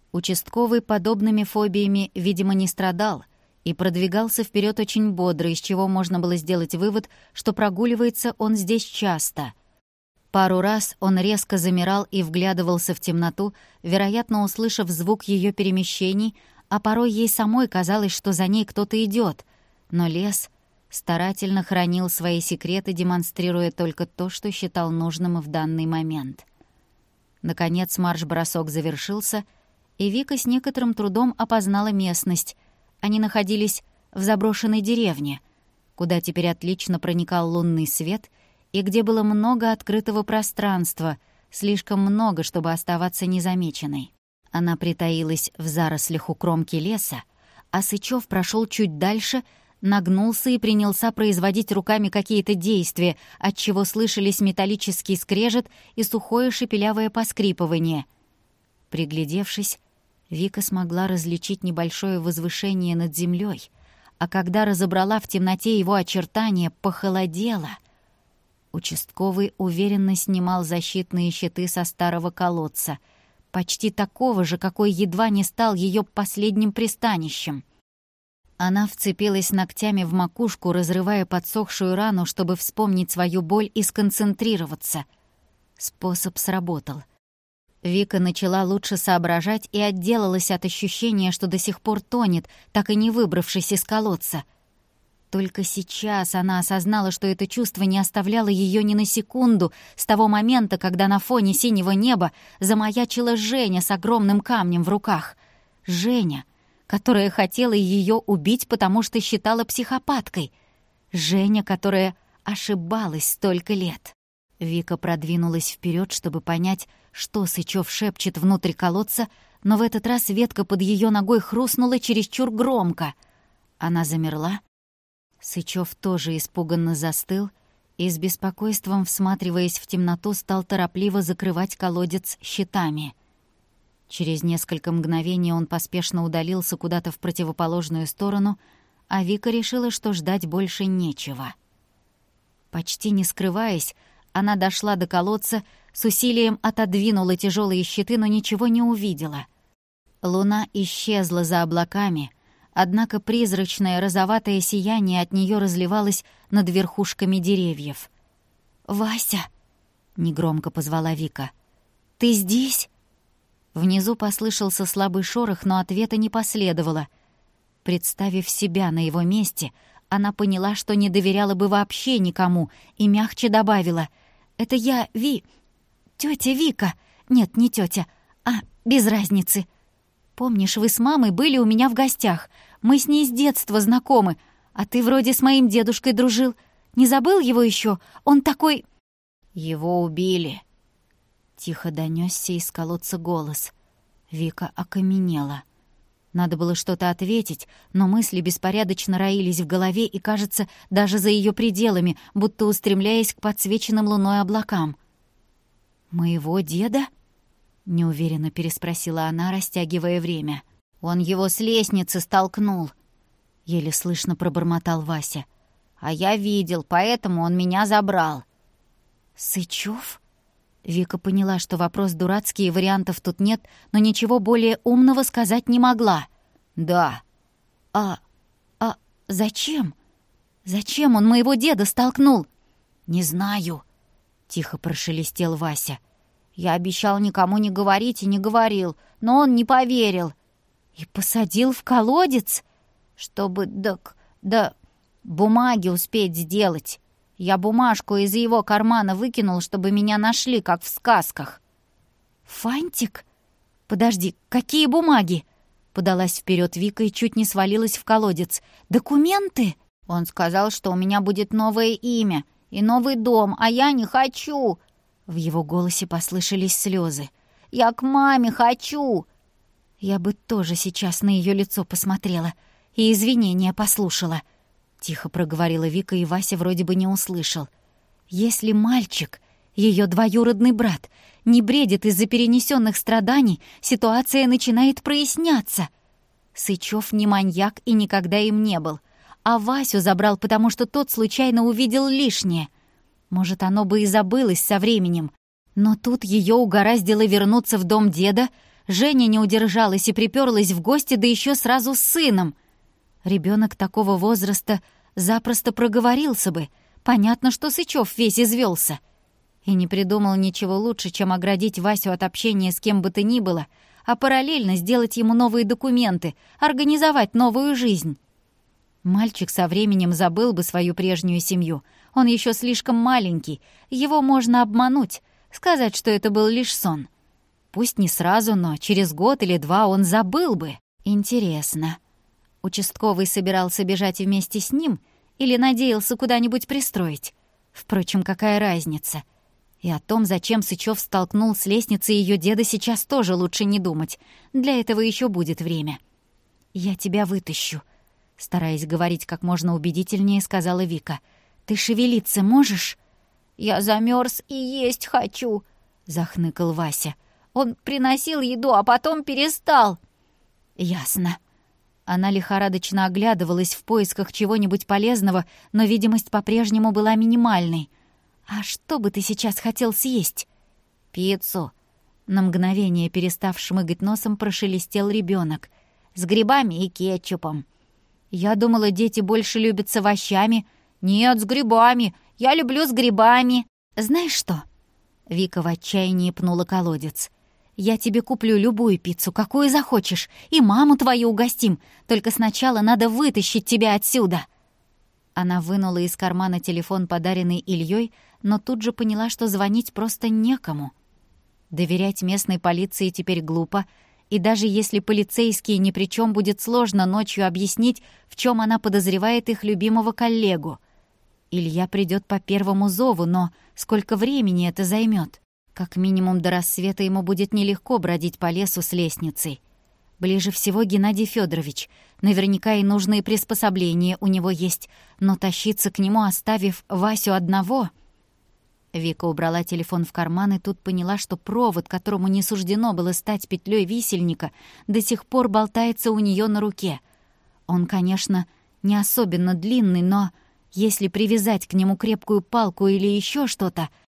Участковый подобными фобиями, видимо, не страдал и продвигался вперед очень бодро, из чего можно было сделать вывод, что прогуливается он здесь часто. Пару раз он резко замирал и вглядывался в темноту, вероятно, услышав звук ее перемещений, а порой ей самой казалось, что за ней кто-то идет. Но лес старательно хранил свои секреты, демонстрируя только то, что считал нужным в данный момент. Наконец марш-бросок завершился, и Вика с некоторым трудом опознала местность. Они находились в заброшенной деревне, куда теперь отлично проникал лунный свет и где было много открытого пространства, слишком много, чтобы оставаться незамеченной. Она притаилась в зарослях у кромки леса, а Сычёв прошел чуть дальше, нагнулся и принялся производить руками какие-то действия, отчего слышались металлический скрежет и сухое шепелявое поскрипывание. Приглядевшись, Вика смогла различить небольшое возвышение над землей, а когда разобрала в темноте его очертания, похолодела. Участковый уверенно снимал защитные щиты со старого колодца, почти такого же, какой едва не стал ее последним пристанищем. Она вцепилась ногтями в макушку, разрывая подсохшую рану, чтобы вспомнить свою боль и сконцентрироваться. Способ сработал. Вика начала лучше соображать и отделалась от ощущения, что до сих пор тонет, так и не выбравшись из колодца. Только сейчас она осознала, что это чувство не оставляло ее ни на секунду с того момента, когда на фоне синего неба замаячила Женя с огромным камнем в руках. Женя, которая хотела ее убить, потому что считала психопаткой. Женя, которая ошибалась столько лет. Вика продвинулась вперед, чтобы понять, что Сычёв шепчет внутрь колодца, но в этот раз ветка под ее ногой хрустнула чересчур громко. Она замерла. Сычёв тоже испуганно застыл и с беспокойством, всматриваясь в темноту, стал торопливо закрывать колодец щитами. Через несколько мгновений он поспешно удалился куда-то в противоположную сторону, а Вика решила, что ждать больше нечего. Почти не скрываясь, она дошла до колодца, с усилием отодвинула тяжелые щиты, но ничего не увидела. Луна исчезла за облаками, однако призрачное розоватое сияние от нее разливалось над верхушками деревьев. «Вася!» — негромко позвала Вика. «Ты здесь?» Внизу послышался слабый шорох, но ответа не последовало. Представив себя на его месте, она поняла, что не доверяла бы вообще никому, и мягче добавила: «Это я, тётя Вика. Нет, не тётя, без разницы. Помнишь, вы с мамой были у меня в гостях? Мы с ней с детства знакомы, а ты вроде с моим дедушкой дружил. Не забыл его ещё? Он такой...» «Его убили», — тихо донёсся из колодца голос. Вика окаменела. Надо было что-то ответить, но мысли беспорядочно роились в голове и, кажется, даже за её пределами, будто устремляясь к подсвеченным луной облакам. «Моего деда?» — неуверенно переспросила она, растягивая время. «Он его с лестницы столкнул», — еле слышно пробормотал Вася. «А я видел, поэтому он меня забрал». «Сычёв?» Вика поняла, что вопрос дурацкий и вариантов тут нет, но ничего более умного сказать не могла. «Да». «А зачем? Зачем он моего деда столкнул?» «Не знаю», — тихо прошелестел Вася. «Я обещал никому не говорить и не говорил, но он не поверил». «И посадил в колодец?» «Чтобы, бумаги успеть сделать. Я бумажку из его кармана выкинул, чтобы меня нашли, как в сказках». «Фантик? Подожди, какие бумаги?» Подалась вперед Вика и чуть не свалилась в колодец. «Документы?» «Он сказал, что у меня будет новое имя и новый дом, а я не хочу». В его голосе послышались слезы. «Я к маме хочу». Я бы тоже сейчас на ее лицо посмотрела и извинения послушала. Тихо проговорила Вика, и Вася вроде бы не услышал. Если мальчик, ее двоюродный брат, не бредит из-за перенесенных страданий, ситуация начинает проясняться. Сычёв не маньяк и никогда им не был. А Васю забрал, потому что тот случайно увидел лишнее. Может, оно бы и забылось со временем. Но тут ее угораздило вернуться в дом деда, Женя не удержалась и приперлась в гости, да еще сразу с сыном. Ребенок такого возраста запросто проговорился бы. Понятно, что Сычев весь извелся. И не придумал ничего лучше, чем оградить Васю от общения с кем бы то ни было, а параллельно сделать ему новые документы, организовать новую жизнь. Мальчик со временем забыл бы свою прежнюю семью. Он еще слишком маленький, его можно обмануть, сказать, что это был лишь сон. Пусть не сразу, но через год или два он забыл бы. Интересно, участковый собирался бежать вместе с ним или надеялся куда-нибудь пристроить? Впрочем, какая разница? И о том, зачем Сычев столкнул с лестницы ее деда, сейчас тоже лучше не думать. Для этого еще будет время. «Я тебя вытащу», — стараясь говорить как можно убедительнее, сказала Вика. «Ты шевелиться можешь?» «Я замерз и есть хочу», — захныкал Вася. «Он приносил еду, а потом перестал». «Ясно». Она лихорадочно оглядывалась в поисках чего-нибудь полезного, но видимость по-прежнему была минимальной. «А что бы ты сейчас хотел съесть?» «Пиццу». На мгновение, перестав шмыгать носом, прошелестел ребенок. «С грибами и кетчупом». «Я думала, дети больше любят с овощами». «Нет, с грибами. Я люблю с грибами». «Знаешь что?» Вика в отчаянии пнула колодец. «Я тебе куплю любую пиццу, какую захочешь, и маму твою угостим. Только сначала надо вытащить тебя отсюда». Она вынула из кармана телефон, подаренный Ильей, но тут же поняла, что звонить просто некому. Доверять местной полиции теперь глупо, и даже если полицейские ни при чем, будет сложно ночью объяснить, в чем она подозревает их любимого коллегу. Илья придет по первому зову, но сколько времени это займет? Как минимум до рассвета ему будет нелегко бродить по лесу с лестницей. Ближе всего Геннадий Федорович. Наверняка и нужные приспособления у него есть, но тащиться к нему, оставив Васю одного... Вика убрала телефон в карман и тут поняла, что провод, которому не суждено было стать петлей висельника, до сих пор болтается у нее на руке. Он, конечно, не особенно длинный, но если привязать к нему крепкую палку или еще что-то,